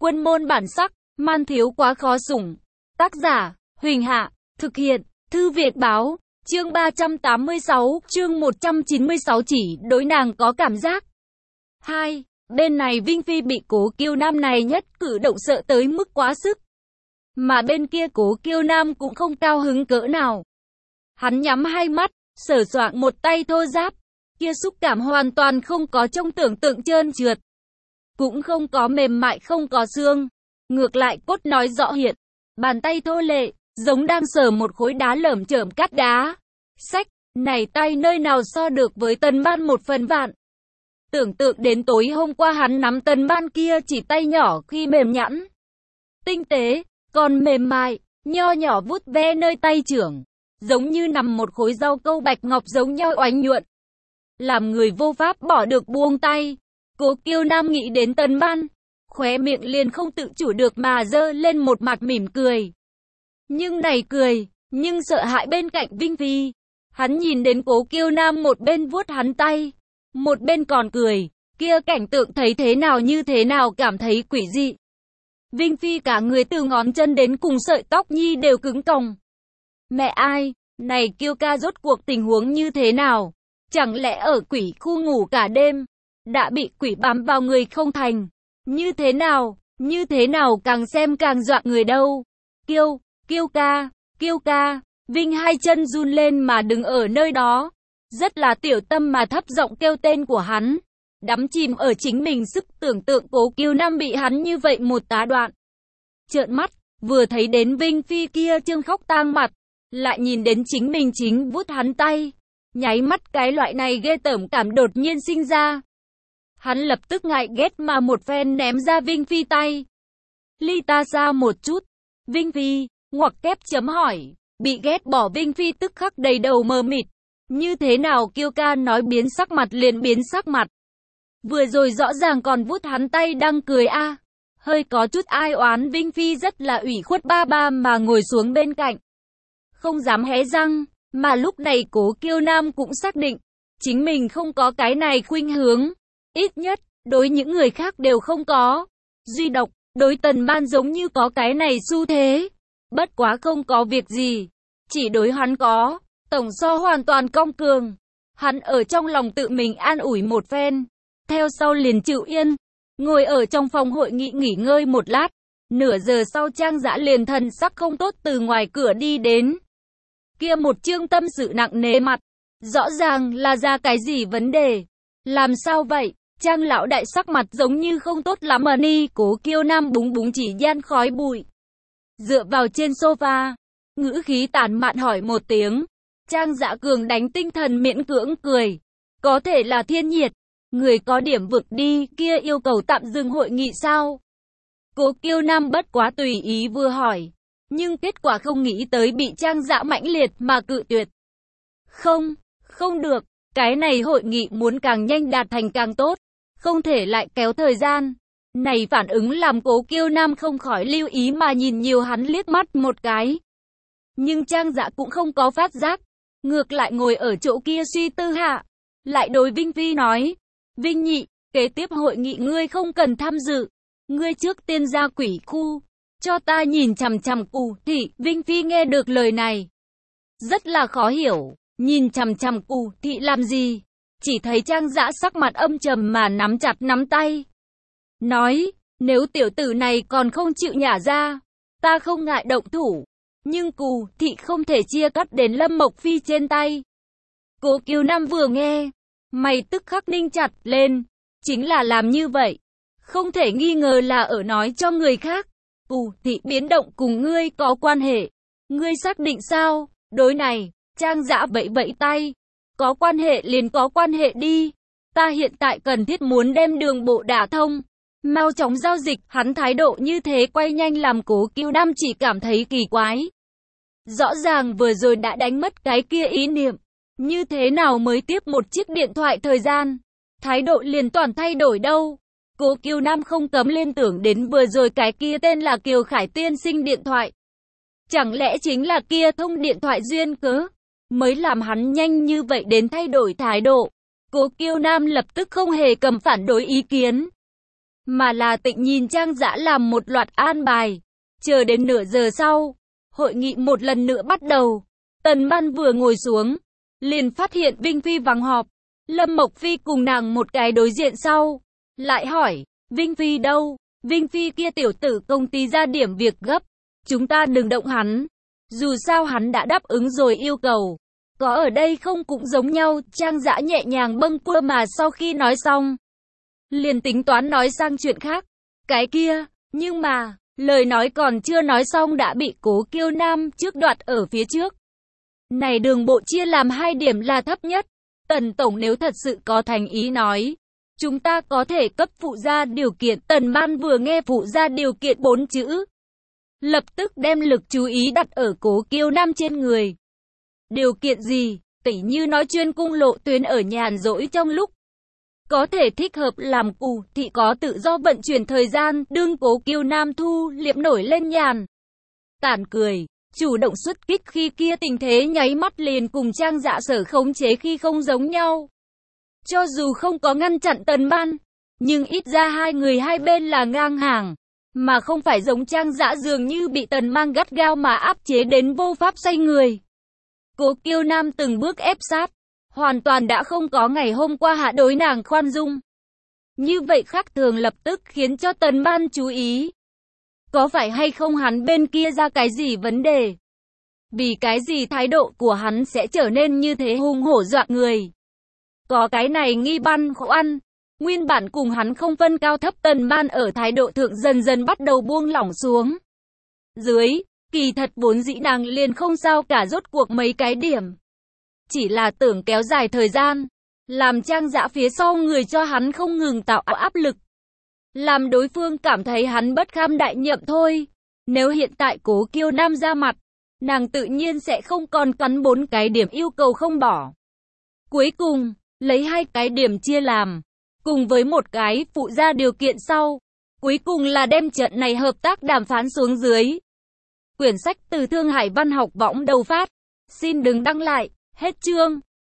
Quân môn bản sắc, man thiếu quá khó sủng. Tác giả, Huỳnh Hạ, thực hiện, Thư Việt Báo, chương 386, chương 196 chỉ đối nàng có cảm giác. 2. Bên này Vinh Phi bị Cố Kiêu Nam này nhất cử động sợ tới mức quá sức. Mà bên kia Cố Kiêu Nam cũng không cao hứng cỡ nào. Hắn nhắm hai mắt, sờ soạng một tay thô ráp. Kia xúc cảm hoàn toàn không có trong tưởng tượng trơn trượt. Cũng không có mềm mại, không có xương. Ngược lại cốt nói rõ hiện. Bàn tay thô lệ, giống đang sờ một khối đá lởm chởm cát đá. Sách, này tay nơi nào so được với Tần Ban 1/1000. Tưởng tượng đến tối hôm qua hắn nắm Tần Ban kia chỉ tay nhỏ khi mềm nhẵn. Tinh tế, còn mềm mại, nho nhỏ vuốt ve nơi tay trưởng. Giống như nằm một khối rau câu bạch ngọc giống nhau oánh nhuận. Làm người vô pháp bỏ được buông tay. Cố Kiêu Nam nghĩ đến Tần Ban, khóe miệng liền không tự chủ được mà giơ lên một mặt mỉm cười. Nhưng này cười, nhưng sợ hãi bên cạnh Vinh Phi. Hắn nhìn đến Cố Kiêu Nam một bên vuốt hắn tay, một bên còn cười, kia cảnh tượng thấy thế nào như thế nào cảm thấy quỷ dị. Vinh Phi cả người từ ngón chân đến cùng sợi tóc nhi đều cứng còng. Mẹ ai, này Kiêu ca rốt cuộc tình huống như thế nào? Chẳng lẽ ở quỷ khu ngủ cả đêm, đã bị quỷ bám vào người không thành? Như thế nào càng xem càng dọa người đâu. Kiêu ca, Vinh hai chân run lên mà đứng ở nơi đó. Rất là tiểu tâm mà thấp giọng kêu tên của hắn. Đắm chìm ở chính mình sức tưởng tượng Cố Kiêu Nam bị hắn như vậy một tá đoạn. Trợn mắt, vừa thấy đến Vinh Phi kia trương khóc tang mặt, lại nhìn đến chính mình chính vuốt hắn tay. Nháy mắt cái loại này ghê tởm cảm đột nhiên sinh ra. Hắn lập tức ngại ghét mà một phen ném ra Vinh Phi tay. Ly ta xa một chút. Vinh Phi, ngoặc kép chấm hỏi. Bị ghét bỏ Vinh Phi tức khắc đầy đầu mờ mịt. Như thế nào Kiêu ca nói biến sắc mặt liền biến sắc mặt. Vừa rồi rõ ràng còn vuốt hắn tay đang cười a. Hơi có chút ai oán Vinh Phi rất là ủy khuất ba ba mà ngồi xuống bên cạnh. Không dám hé răng, mà lúc này Cố Kiêu Nam cũng xác định. Chính mình không có cái này khuynh hướng. Ít nhất, đối những người khác đều không có. Duy độc, đối Tần Ban giống như có cái này xu thế. Bất quá không có việc gì. Chỉ đối hắn có. Tổng so hoàn toàn cong cường. Hắn ở trong lòng tự mình an ủi một phen. Theo sau liền chịu yên. Ngồi ở trong phòng hội nghị nghỉ ngơi một lát. Nửa giờ sau Trang Dã liền thần sắc không tốt từ ngoài cửa đi đến. Kia một chương tâm sự nặng nề mặt. Rõ ràng là ra cái gì vấn đề. Làm sao vậy? Trang lão đại sắc mặt giống như không tốt lắm mà ni. Cố Kiêu Nam búng búng chỉ gian khói bụi. Dựa vào trên sofa. Ngữ khí tàn mạn hỏi một tiếng. Trang Dã cường đánh tinh thần miễn cưỡng cười. Có thể là thiên nhiệt. Người có điểm vực đi, kia yêu cầu tạm dừng hội nghị sao? Cố Kiêu Nam bất quá tùy ý vừa hỏi. Nhưng kết quả không nghĩ tới bị Trang Dã mãnh liệt mà cự tuyệt. Không được. Cái này hội nghị muốn càng nhanh đạt thành càng tốt. Không thể lại kéo thời gian. Này phản ứng làm Cố Kiêu Nam không khỏi lưu ý mà nhìn nhiều hắn liếc mắt một cái. Nhưng Trang Dã cũng không có phát giác. Ngược lại ngồi ở chỗ kia suy tư hạ. Lại đối Vinh Phi nói. Vinh nhị, kế tiếp hội nghị ngươi không cần tham dự. Ngươi trước tiên ra quỷ khu. Cho ta nhìn chằm chằm Cù Thị. Vinh Phi nghe được lời này. Rất là khó hiểu. Nhìn chằm chằm Cù Thị làm gì? Chỉ thấy Trang Dã sắc mặt âm trầm mà nắm chặt nắm tay. Nói, nếu tiểu tử này còn không chịu nhả ra, ta không ngại động thủ. Nhưng Cù Thị không thể chia cắt đến Lâm Mộc Phi trên tay. Cố Kiêu Nam vừa nghe, mày tức khắc ninh chặt lên. Chính là làm như vậy. Không thể nghi ngờ là ở nói cho người khác. Cù Thị biến động cùng ngươi có quan hệ. Ngươi xác định sao? Đối này, Trang Dã vẫy vẫy tay. Có quan hệ liền có quan hệ đi. Ta hiện tại cần thiết muốn đem đường bộ đả thông. Mau chóng giao dịch. Hắn thái độ như thế quay nhanh làm Cố Kiêu Nam chỉ cảm thấy kỳ quái. Rõ ràng vừa rồi đã đánh mất cái kia ý niệm. Như thế nào mới tiếp một chiếc điện thoại thời gian. Thái độ liền toàn thay đổi đâu. Cố Kiêu Nam không cấm liên tưởng đến vừa rồi cái kia tên là Kiều Khải tiên sinh điện thoại. Chẳng lẽ chính là kia thông điện thoại duyên cớ, mới làm hắn nhanh như vậy đến thay đổi thái độ. Cố Kiêu Nam lập tức không hề cầm phản đối ý kiến. mà là Tịnh nhìn Trang Dã làm một loạt an bài. Chờ đến nửa giờ sau, hội nghị một lần nữa bắt đầu. Tần Ban vừa ngồi xuống, liền phát hiện Vinh Phi vắng họp. Lâm Mộc Phi cùng nàng một cái đối diện sau, lại hỏi, Vinh Phi đâu? Vinh Phi kia tiểu tử công ty ra điểm việc gấp, chúng ta đừng động hắn. Dù sao hắn đã đáp ứng rồi yêu cầu. Có ở đây không cũng giống nhau. Trang Dã nhẹ nhàng bâng quơ mà sau khi nói xong, liền tính toán nói sang chuyện khác. Cái kia, nhưng mà, lời nói còn chưa nói xong đã bị Cố Kiêu Nam trước đoạt ở phía trước. Này đường bộ chia làm 2 điểm là thấp nhất. Tần Tổng nếu thật sự có thành ý nói, chúng ta có thể cấp phụ gia điều kiện. Tần Ban vừa nghe phụ gia điều kiện 4 chữ, lập tức đem lực chú ý đặt ở Cố Kiêu Nam trên người. Điều kiện gì? Tỉ như nói chuyên cung lộ tuyến ở nhàn rỗi trong lúc có thể thích hợp làm cù thị có tự do vận chuyển thời gian. Đương Cố Kiêu Nam thu liệm nổi lên nhàn tản cười, chủ động xuất kích khi kia tình thế nháy mắt liền cùng Trang Dã sở khống chế khi không giống nhau. Cho dù không có ngăn chặn Tần Ban, nhưng ít ra hai người hai bên là ngang hàng, mà không phải giống Trang Dã dường như bị Tần Mang gắt gao mà áp chế đến vô pháp xoay người. Cố Kiêu Nam từng bước ép sát, hoàn toàn đã không có ngày hôm qua hạ đối nàng khoan dung. Như vậy khác thường lập tức khiến cho Tần Ban chú ý. Có phải hay không hắn bên kia ra cái gì vấn đề? Vì cái gì thái độ của hắn sẽ trở nên như thế hung hổ dọa người? Có cái này nghi băn khoăn, nguyên bản cùng hắn không phân cao thấp Tần Ban ở thái độ thượng dần dần bắt đầu buông lỏng xuống. Dưới, kỳ thật vốn dĩ nàng liền không sao cả rốt cuộc mấy cái điểm. Chỉ là tưởng kéo dài thời gian, làm Trang Dã phía sau người cho hắn không ngừng tạo áp lực. Làm đối phương cảm thấy hắn bất kham đại nhậm thôi. Nếu hiện tại Cố Kiêu Nam ra mặt, nàng tự nhiên sẽ không còn cắn 4 cái điểm yêu cầu không bỏ. Cuối cùng, lấy 2 cái điểm chia làm, cùng với một cái phụ ra điều kiện sau. Cuối cùng là đem trận này hợp tác đàm phán xuống dưới. Quyển sách từ Thương Hải Văn học võng đầu phát. Xin đừng đăng lại. Hết chương.